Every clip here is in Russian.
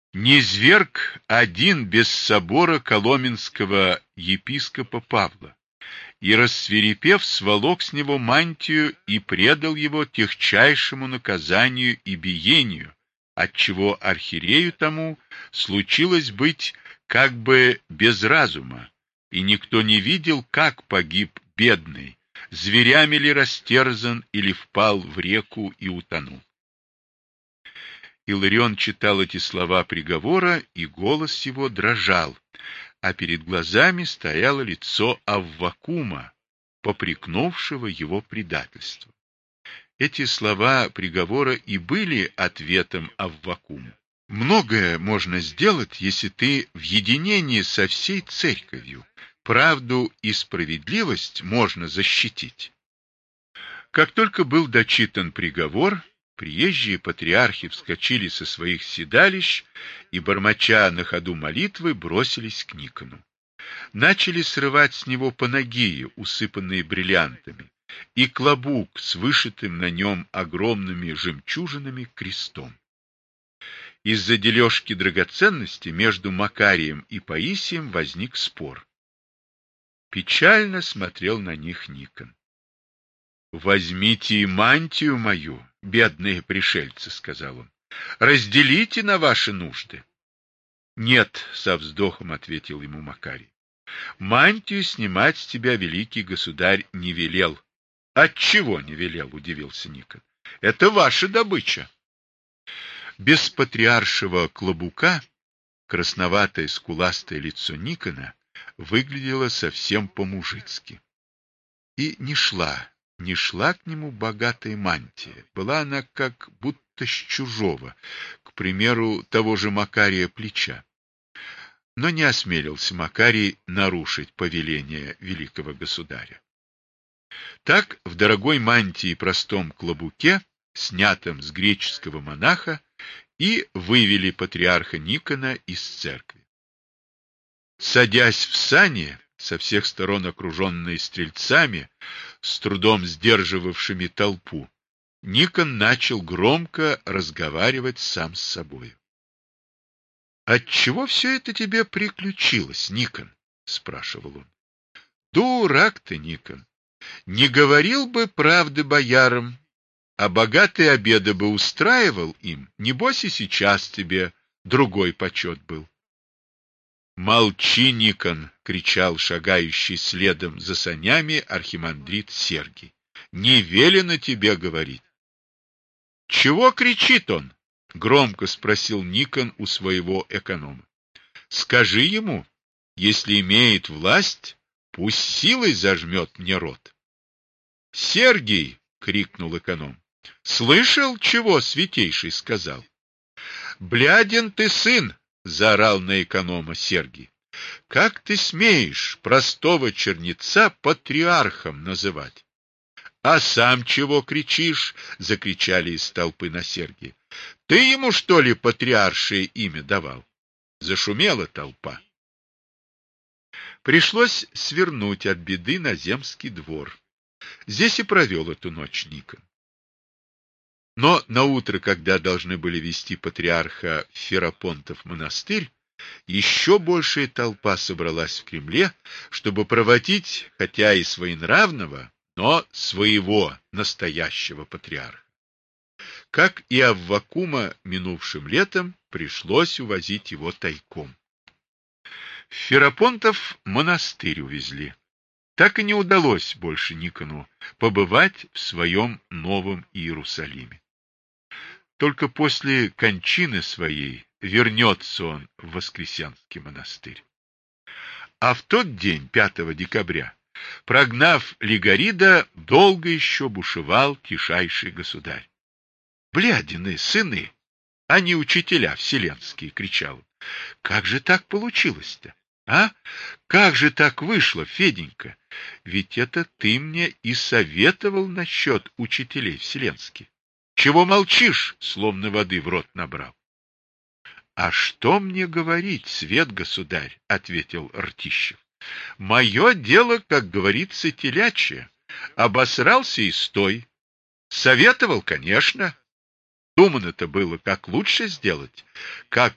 Низвергг один без собора коломенского епископа Павла, и, рассвирепев, сволок с него мантию и предал его техчайшему наказанию и биению, отчего архиерею тому случилось быть как бы без разума, и никто не видел, как погиб бедный, зверями ли растерзан или впал в реку и утонул. Иларион читал эти слова приговора, и голос его дрожал, а перед глазами стояло лицо Аввакума, попрекнувшего его предательство. Эти слова приговора и были ответом Аввакуму. Многое можно сделать, если ты в единении со всей церковью. Правду и справедливость можно защитить. Как только был дочитан приговор, приезжие патриархи вскочили со своих седалищ и, бормоча на ходу молитвы, бросились к Никону. Начали срывать с него панагии, усыпанные бриллиантами, и клобук с вышитым на нем огромными жемчужинами крестом. Из-за дележки драгоценностей между Макарием и Паисием возник спор. Печально смотрел на них Никон. «Возьмите и мантию мою, бедные пришельцы», — сказал он, — «разделите на ваши нужды». «Нет», — со вздохом ответил ему Макарий, — «мантию снимать с тебя великий государь не велел». «Отчего не велел?» — удивился Никон. «Это ваша добыча». Без патриаршего клобука красноватое скуластое лицо Никона выглядело совсем по-мужицки. И не шла к нему богатая мантия. Была она как будто с чужого, к примеру, того же Макария плеча. Но не осмелился Макарий нарушить повеление великого государя. Так в дорогой мантии и простом клобуке, снятом с греческого монаха, и вывели патриарха Никона из церкви. Садясь в сани, со всех сторон окруженные стрельцами, с трудом сдерживавшими толпу, Никон начал громко разговаривать сам с собой. «Отчего все это тебе приключилось, Никон?» — спрашивал он. «Дурак ты, Никон! Не говорил бы правды боярам, а богатые обеды бы устраивал им, небось и сейчас тебе другой почет был». «Молчи, Никон!» — кричал шагающий следом за санями архимандрит Сергий. «Не велено тебе говорить». «Чего кричит он?» — громко спросил Никон у своего эконома. «Скажи ему, если имеет власть, пусть силой зажмет мне рот». «Сергий!» — крикнул эконом. «Слышал, чего святейший сказал?» «Бляден ты сын!» — заорал на эконома Сергий. «Как ты смеешь простого чернеца патриархом называть?» «А сам чего кричишь?» — закричали из толпы на Сергия. «Ты ему, что ли, патриаршее имя давал?» Зашумела толпа. Пришлось свернуть от беды на земский двор. Здесь и провел эту ночь Никон. Но наутро, когда должны были вести патриарха в Ферапонтов монастырь, еще большая толпа собралась в Кремле, чтобы проводить, хотя и своенравного, но своего настоящего патриарха. Как и Аввакума минувшим летом, пришлось увозить его тайком. В Ферапонтов монастырь увезли. Так и не удалось больше Никону побывать в своем новом Иерусалиме. Только после кончины своей вернется он в Воскресенский монастырь. А в тот день, 5 декабря, прогнав Лигарида, долго еще бушевал тишайший государь. «Блядины, сыны, а не учителя вселенские!» — кричал он. «Как же так получилось-то? А? Как же так вышло, Феденька? Ведь это ты мне и советовал насчет учителей вселенских. Чего молчишь, словно воды в рот набрал?» «А что мне говорить, свет государь?» — ответил Ртищев. «Мое дело, как говорится, телячье. Обосрался и стой. Советовал, конечно. Думано-то было, как лучше сделать, как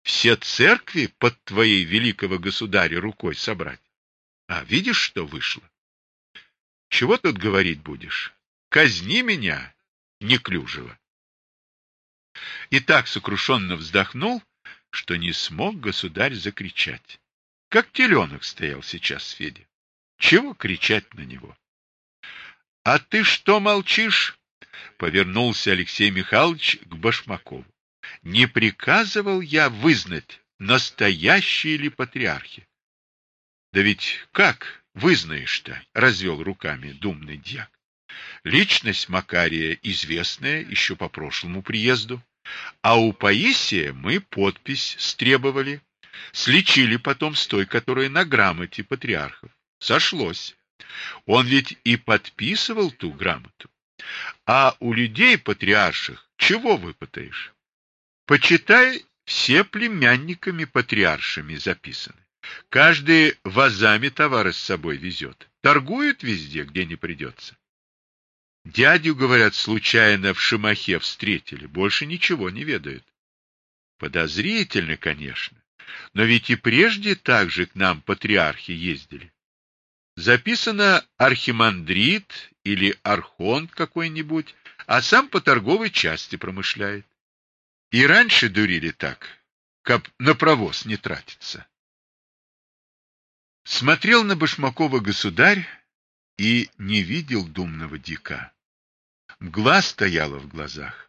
все церкви под твоей великого государя рукой собрать. А видишь, что вышло? Чего тут говорить будешь? Казни меня, неклюжего. И так сокрушенно вздохнул, что не смог государь закричать. Как теленок стоял сейчас Федя. Чего кричать на него? — А ты что молчишь? — повернулся Алексей Михайлович к Башмакову. — Не приказывал я вызнать, настоящие ли патриархи? — Да ведь как вызнаешь-то? — развел руками думный дьяк. — Личность Макария известная еще по прошлому приезду, а у Паисия мы подпись стребовали, сличили потом с той, которая на грамоте патриархов. Сошлось. Он ведь и подписывал ту грамоту. А у людей патриарших чего выпытаешь? Почитай, все племянниками патриаршими записаны. Каждый вазами товары с собой везет. Торгуют везде, где не придется. Дядю, говорят, случайно в Шимахе встретили, больше ничего не ведают. Подозрительно, конечно, но ведь и прежде так же к нам патриархи ездили. Записано архимандрит или архонт какой-нибудь, а сам по торговой части промышляет. И раньше дурили так, как на провоз не тратиться. Смотрел на Башмакова государь и не видел думного дика. Мгла стояла в глазах.